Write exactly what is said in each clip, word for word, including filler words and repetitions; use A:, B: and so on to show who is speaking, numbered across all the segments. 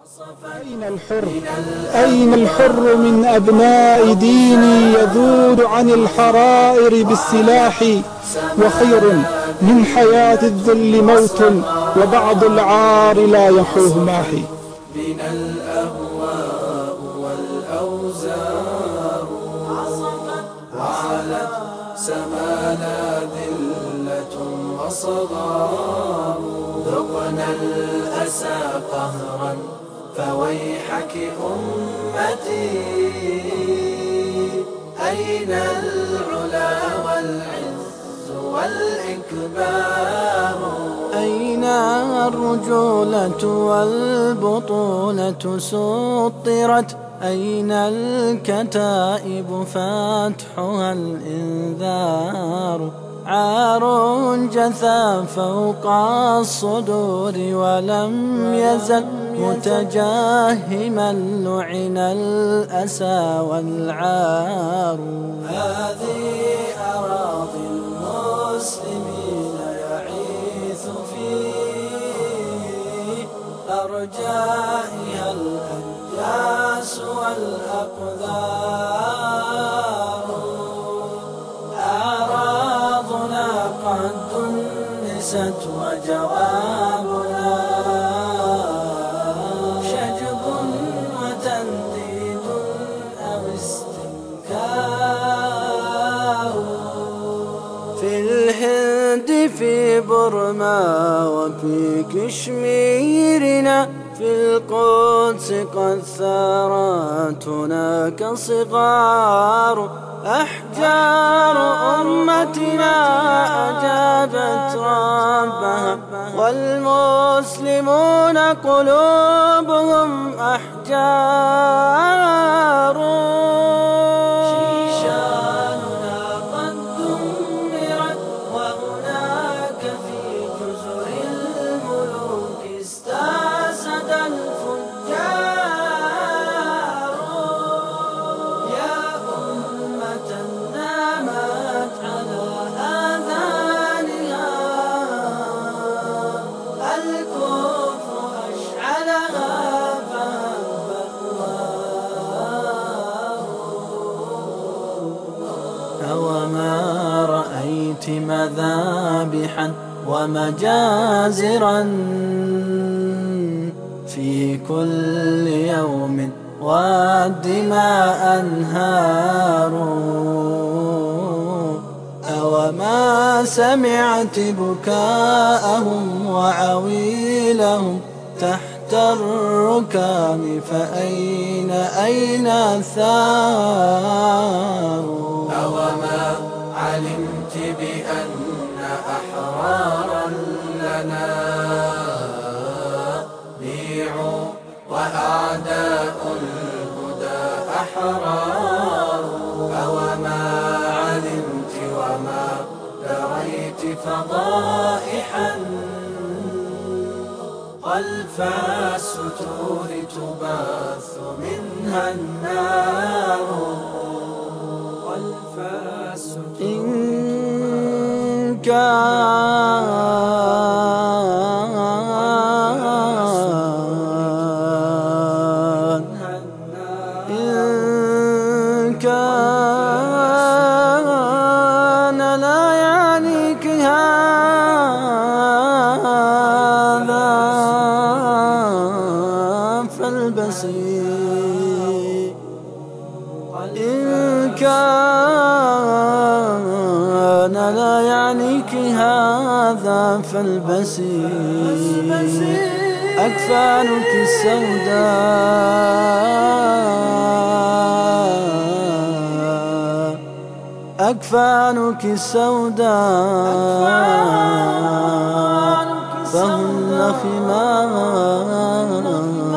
A: أين الحر أين الحر من أبناء ديني يذود عن الحرائر بالسلاح، وخير من حياة الذل موت وبعض العار لا يحوه ماحي.
B: بنا الأهواء والأوزار وعلت سمانا ذلة وصغار، ذقنا الأسى قهرا فويحك أمتي. أين العلا والعز والإكبار؟
C: أين الرجولة والبطولة سطرت؟ أين الكتائب فاتحها الإنذار؟ عار جثى فوق الصدور ولم يزل متجاهما لعن الأسى والعار.
B: هذه أراضي المسلمين يعيث في أرجائها الأنجاس والأقدار. أعراضنا قد دنست وجوابنا شجب وتنديد أو استنكار.
C: في الهند في برما وفي كشميرنا في القدس قد ثارت هناك صغار. أحجار أمتنا أجابت ربها والمسلمون قلوبهم أحجار.
B: شيشاننا قد دمرت وهناك في جزر الملوك استاسد الفجار. يا أمة نامت على آذانها الكفر أشعلها فهب الله.
C: أوما رأيت مذابحا ومجازرا في كل يوم والدماء أنهار؟ أوما سمعت بكاءهم وعويلهم تحت الركام؟ فأين أين الثار؟
B: أوما علمت بأن أحرارا لنا بيعوا وأعداء الهدى أحرار؟ أوما علمت وما دريت فضائحا خلف الستور تباث منها النار؟ خلف الستور
C: إن كان إن كان لا يعنيك هذا فالبسي. إن كان لا يعنيك هذا فالبسي. أكفانك السوداء أكفانك السوداء فهن خمار.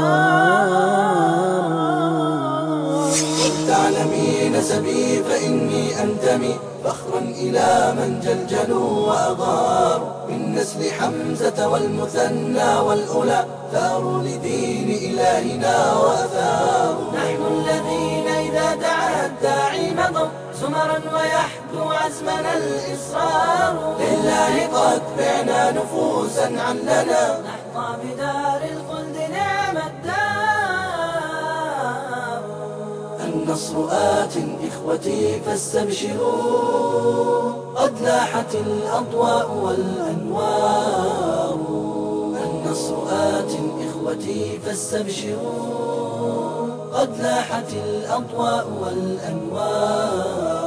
B: تعلمي نسبي فإني أنتمي فخرا إلى من جلجلوا وأغاروا. من نسل حمزة والمثنى والأولى ثاروا لدين إلهنا وأثاروا. نحن الذين إذا دعا الداعي مضوا زمرا ويحدو عزمنا الإصرار. لله قد بعنا نفوسا عن لنا نحظى بدار الخلد نعم الدار. النصر آت إخوتي فاستبشروا، قد لاحت الأضواء والأنوار. النصر آت إخوتي فاستبشروا، قد لاحت الأضواء والأنوار.